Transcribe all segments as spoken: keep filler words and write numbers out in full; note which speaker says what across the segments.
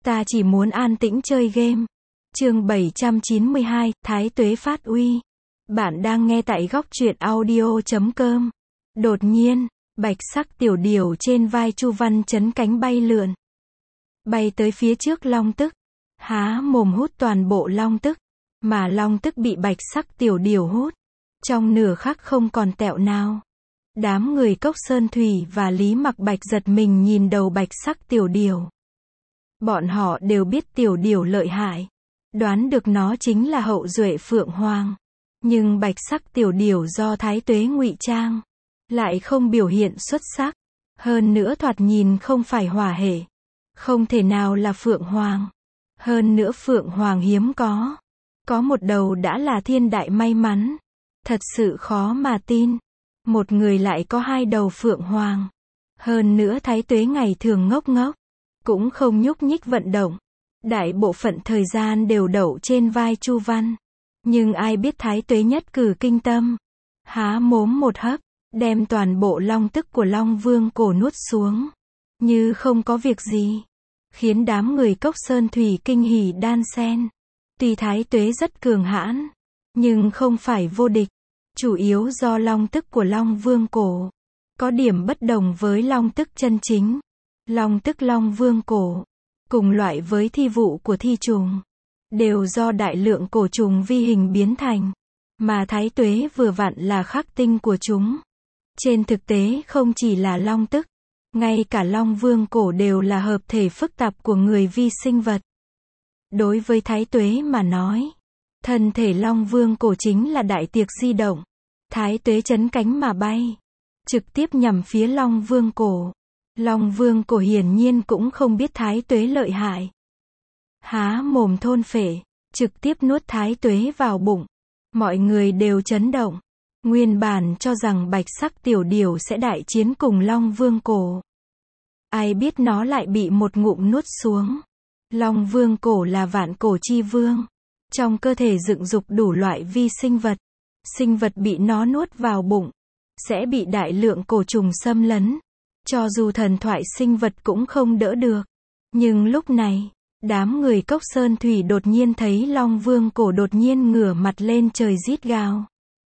Speaker 1: Ta chỉ muốn an tĩnh chơi game. Chương bảy trăm chín mươi hai, Thái Tuế phát uy. Bạn đang nghe tại góc truyện audio chấm com. Đột nhiên, bạch sắc tiểu điểu trên vai Chu Văn chấn cánh bay lượn. Bay tới phía trước long tức. Há mồm hút toàn bộ long tức. Mà long tức bị bạch sắc tiểu điểu hút. Trong nửa khắc không còn tẹo nào. Đám người Cốc Sơn Thủy và Lý Mặc Bạch giật mình nhìn đầu bạch sắc tiểu điểu. Bọn họ đều biết tiểu điểu lợi hại. Đoán được nó chính là hậu duệ Phượng Hoàng. Nhưng bạch sắc tiểu điểu do Thái Tuế ngụy trang. Lại không biểu hiện xuất sắc. Hơn nữa thoạt nhìn không phải hỏa hệ. Không thể nào là Phượng Hoàng. Hơn nữa Phượng Hoàng hiếm có. Có một đầu đã là thiên đại may mắn. Thật sự khó mà tin. Một người lại có hai đầu Phượng Hoàng. Hơn nữa Thái Tuế ngày thường ngốc ngốc. Cũng không nhúc nhích vận động. Đại bộ phận thời gian đều đậu trên vai Chu Văn. Nhưng ai biết Thái Tuế nhất cử kinh tâm. Há mốm một hấp. Đem toàn bộ long tức của Long Vương cổ nuốt xuống. Như không có việc gì. Khiến đám người Cốc Sơn Thủy kinh hỉ đan sen. Tuy Thái Tuế rất cường hãn. Nhưng không phải vô địch. Chủ yếu do long tức của Long Vương cổ. Có điểm bất đồng với long tức chân chính. Long tức Long Vương cổ. Cùng loại với thi vụ của thi trùng. Đều do đại lượng cổ trùng vi hình biến thành. Mà Thái Tuế vừa vặn là khắc tinh của chúng. Trên thực tế không chỉ là long tức. Ngay cả Long Vương cổ đều là hợp thể phức tạp của người vi sinh vật. Đối với Thái Tuế mà nói. Thân thể Long Vương cổ chính là đại tiệc di động. Thái Tuế chấn cánh mà bay. Trực tiếp nhằm phía Long Vương cổ. Long Vương cổ hiển nhiên cũng không biết Thái Tuế lợi hại. Há mồm thôn phệ. Trực tiếp nuốt Thái Tuế vào bụng. Mọi người đều chấn động. Nguyên bản cho rằng bạch sắc tiểu điểu sẽ đại chiến cùng Long Vương cổ. Ai biết nó lại bị một ngụm nuốt xuống. Long Vương cổ là vạn cổ chi vương. Trong cơ thể dựng dục đủ loại vi sinh vật. Sinh vật bị nó nuốt vào bụng. Sẽ bị đại lượng cổ trùng xâm lấn. Cho dù thần thoại sinh vật cũng không đỡ được. Nhưng lúc này, đám người Cốc Sơn Thủy đột nhiên thấy Long Vương cổ đột nhiên ngửa mặt lên trời rít gào.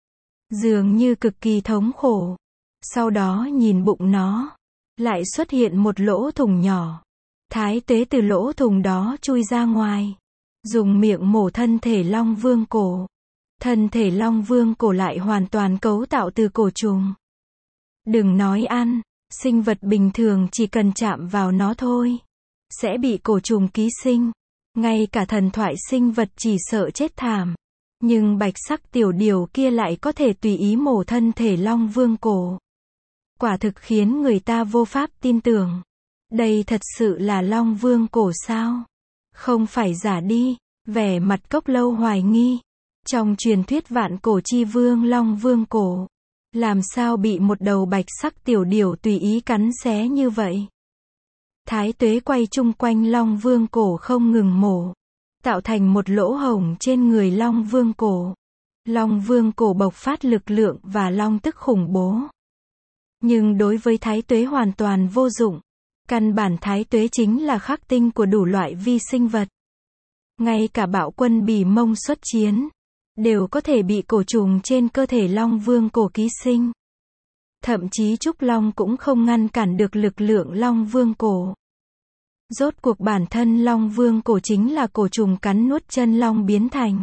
Speaker 1: Dường như cực kỳ thống khổ. Sau đó nhìn bụng nó. Lại xuất hiện một lỗ thủng nhỏ. Thái Tuế từ lỗ thủng đó chui ra ngoài. Dùng miệng mổ thân thể Long Vương cổ. Thân thể Long Vương cổ lại hoàn toàn cấu tạo từ cổ trùng. Đừng nói ăn, sinh vật bình thường chỉ cần chạm vào nó thôi. Sẽ bị cổ trùng ký sinh. Ngay cả thần thoại sinh vật chỉ sợ chết thảm. Nhưng bạch sắc tiểu điểu kia lại có thể tùy ý mổ thân thể Long Vương cổ. Quả thực khiến người ta vô pháp tin tưởng. Đây thật sự là Long Vương cổ sao? Không phải giả đi. Vẻ mặt Cốc Lâu hoài nghi. Trong truyền thuyết vạn cổ chi vương Long Vương cổ. Làm sao bị một đầu bạch sắc tiểu điểu tùy ý cắn xé như vậy? Thái Tuế quay chung quanh Long Vương cổ không ngừng mổ. Tạo thành một lỗ hổng trên người Long Vương cổ. Long Vương cổ bộc phát lực lượng và long tức khủng bố. Nhưng đối với Thái Tuế hoàn toàn vô dụng. Căn bản Thái Tuế chính là khắc tinh của đủ loại vi sinh vật. Ngay cả bạo quân bỉ mông xuất chiến. Đều có thể bị cổ trùng trên cơ thể Long Vương cổ ký sinh. Thậm chí Trúc Long cũng không ngăn cản được lực lượng Long Vương cổ. Rốt cuộc bản thân Long Vương cổ chính là cổ trùng cắn nuốt chân long biến thành.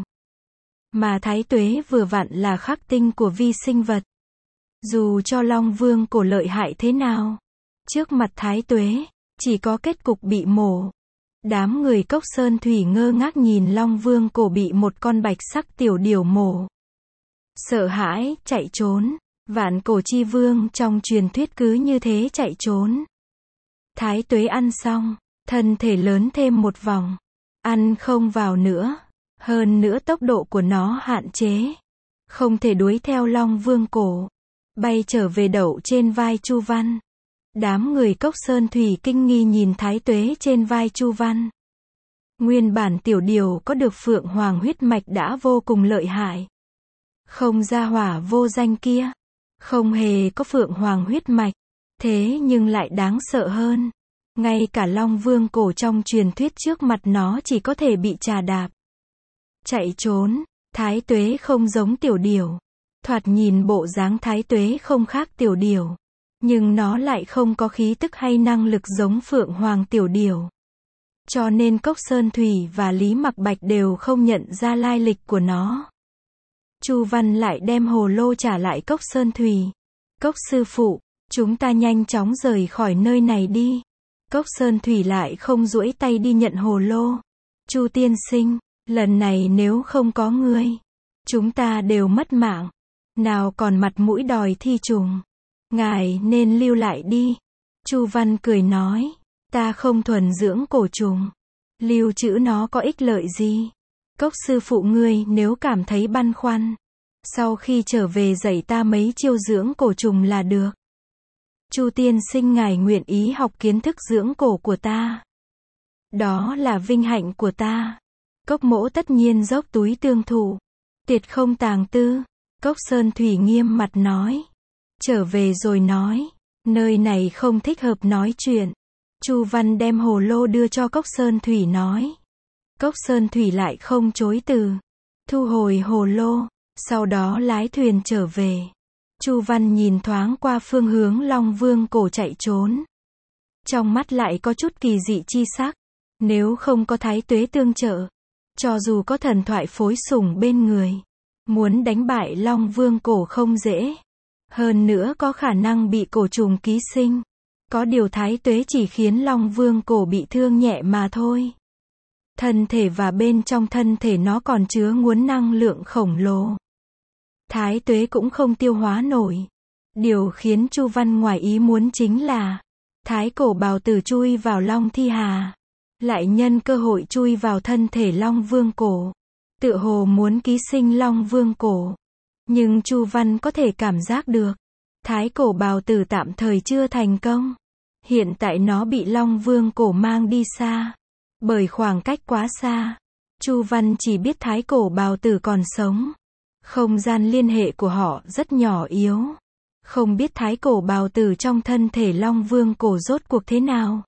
Speaker 1: Mà Thái Tuế vừa vặn là khắc tinh của vi sinh vật. Dù cho Long Vương cổ lợi hại thế nào. Trước mặt Thái Tuế, chỉ có kết cục bị mổ. Đám người Cốc Sơn Thủy ngơ ngác nhìn Long Vương cổ bị một con bạch sắc tiểu điểu mổ. Sợ hãi, chạy trốn. Vạn cổ chi vương trong truyền thuyết cứ như thế chạy trốn. Thái Tuế ăn xong, thân thể lớn thêm một vòng. Ăn không vào nữa. Hơn nữa tốc độ của nó hạn chế. Không thể đuổi theo Long Vương cổ. Bay trở về đậu trên vai Chu Văn. Đám người Cốc Sơn Thủy kinh nghi nhìn Thái Tuế trên vai Chu Văn. Nguyên bản tiểu điểu có được Phượng Hoàng huyết mạch đã vô cùng lợi hại. Không ra hỏa vô danh kia. Không hề có Phượng Hoàng huyết mạch. Thế nhưng lại đáng sợ hơn. Ngay cả Long Vương Cổ trong truyền thuyết trước mặt nó chỉ có thể bị trà đạp. Chạy trốn, Thái Tuế không giống Tiểu Điểu. Thoạt nhìn bộ dáng Thái Tuế không khác Tiểu Điểu. Nhưng nó lại không có khí tức hay năng lực giống Phượng Hoàng Tiểu Điểu. Cho nên Cốc Sơn Thủy và Lý Mặc Bạch đều không nhận ra lai lịch của nó. Chu Văn lại đem hồ lô trả lại Cốc Sơn Thủy. Cốc sư phụ, chúng ta nhanh chóng rời khỏi nơi này đi. Cốc Sơn Thủy lại không duỗi tay đi nhận hồ lô. Chu tiên sinh, lần này nếu không có ngươi, chúng ta đều mất mạng. Nào còn mặt mũi đòi thi trùng. Ngài nên lưu lại đi. Chu Văn cười nói, ta không thuần dưỡng cổ trùng. Lưu trữ nó có ích lợi gì? Cốc sư phụ ngươi nếu cảm thấy băn khoăn, sau khi trở về dạy ta mấy chiêu dưỡng cổ trùng là được. Chu tiên sinh ngài nguyện ý học kiến thức dưỡng cổ của ta. Đó là vinh hạnh của ta. Cốc mỗ tất nhiên dốc túi tương thụ. Tuyệt không tàng tư. Cốc Sơn Thủy nghiêm mặt nói. Trở về rồi nói. Nơi này không thích hợp nói chuyện. Chu Văn đem hồ lô đưa cho Cốc Sơn Thủy nói. Cốc Sơn Thủy lại không chối từ. Thu hồi hồ lô. Sau đó lái thuyền trở về. Chu Văn nhìn thoáng qua phương hướng Long Vương Cổ chạy trốn. Trong mắt lại có chút kỳ dị chi sắc. Nếu không có Thái Tuế tương trợ, cho dù có thần thoại phối sủng bên người, muốn đánh bại Long Vương Cổ không dễ. Hơn nữa có khả năng bị cổ trùng ký sinh. Có điều Thái Tuế chỉ khiến Long Vương Cổ bị thương nhẹ mà thôi. Thân thể và bên trong thân thể nó còn chứa nguồn năng lượng khổng lồ. Thái Tuế cũng không tiêu hóa nổi. Điều khiến Chu Văn ngoài ý muốn chính là Thái Cổ bào tử chui vào Long Thi Hà, lại nhân cơ hội chui vào thân thể Long Vương Cổ, tựa hồ muốn ký sinh Long Vương Cổ. Nhưng Chu Văn có thể cảm giác được, Thái Cổ bào tử tạm thời chưa thành công. Hiện tại nó bị Long Vương Cổ mang đi xa. Bởi khoảng cách quá xa, Chu Văn chỉ biết Thái Cổ bào tử còn sống. Không gian liên hệ của họ rất nhỏ yếu. Không biết Thái Cổ bào tử trong thân thể Long Vương Cổ rốt cuộc thế nào.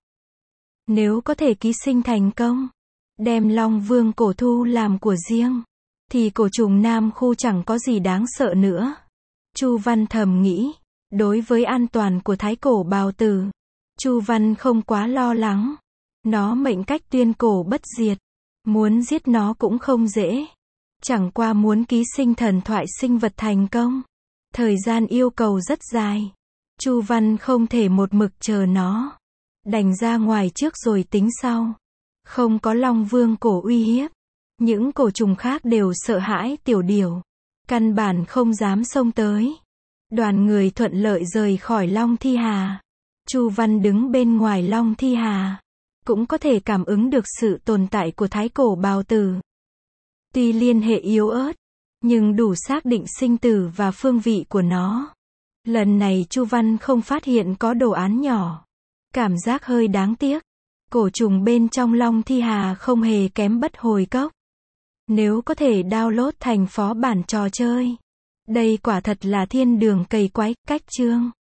Speaker 1: Nếu có thể ký sinh thành công, đem Long Vương Cổ thu làm của riêng, thì cổ trùng Nam Khu chẳng có gì đáng sợ nữa. Chu Văn thầm nghĩ, đối với an toàn của Thái Cổ bào tử, Chu Văn không quá lo lắng. Nó mệnh cách tuyên cổ bất diệt, muốn giết nó cũng không dễ. Chẳng qua muốn ký sinh thần thoại sinh vật thành công, thời gian yêu cầu rất dài. Chu Văn không thể một mực chờ nó, đành ra ngoài trước rồi tính sau. Không có Long Vương Cổ uy hiếp, những cổ trùng khác đều sợ hãi Tiểu Điểu, căn bản không dám xông tới. Đoàn người thuận lợi rời khỏi Long Thi Hà. Chu Văn đứng bên ngoài Long Thi Hà, cũng có thể cảm ứng được sự tồn tại của Thái Cổ bào tử. Tuy liên hệ yếu ớt, nhưng đủ xác định sinh tử và phương vị của nó. Lần này Chu Văn không phát hiện có đồ án nhỏ. Cảm giác hơi đáng tiếc. Cổ trùng bên trong Long Thi Hà không hề kém Bất Hồi Cốc. Nếu có thể download thành phó bản trò chơi, đây quả thật là thiên đường cày quái, cách chương.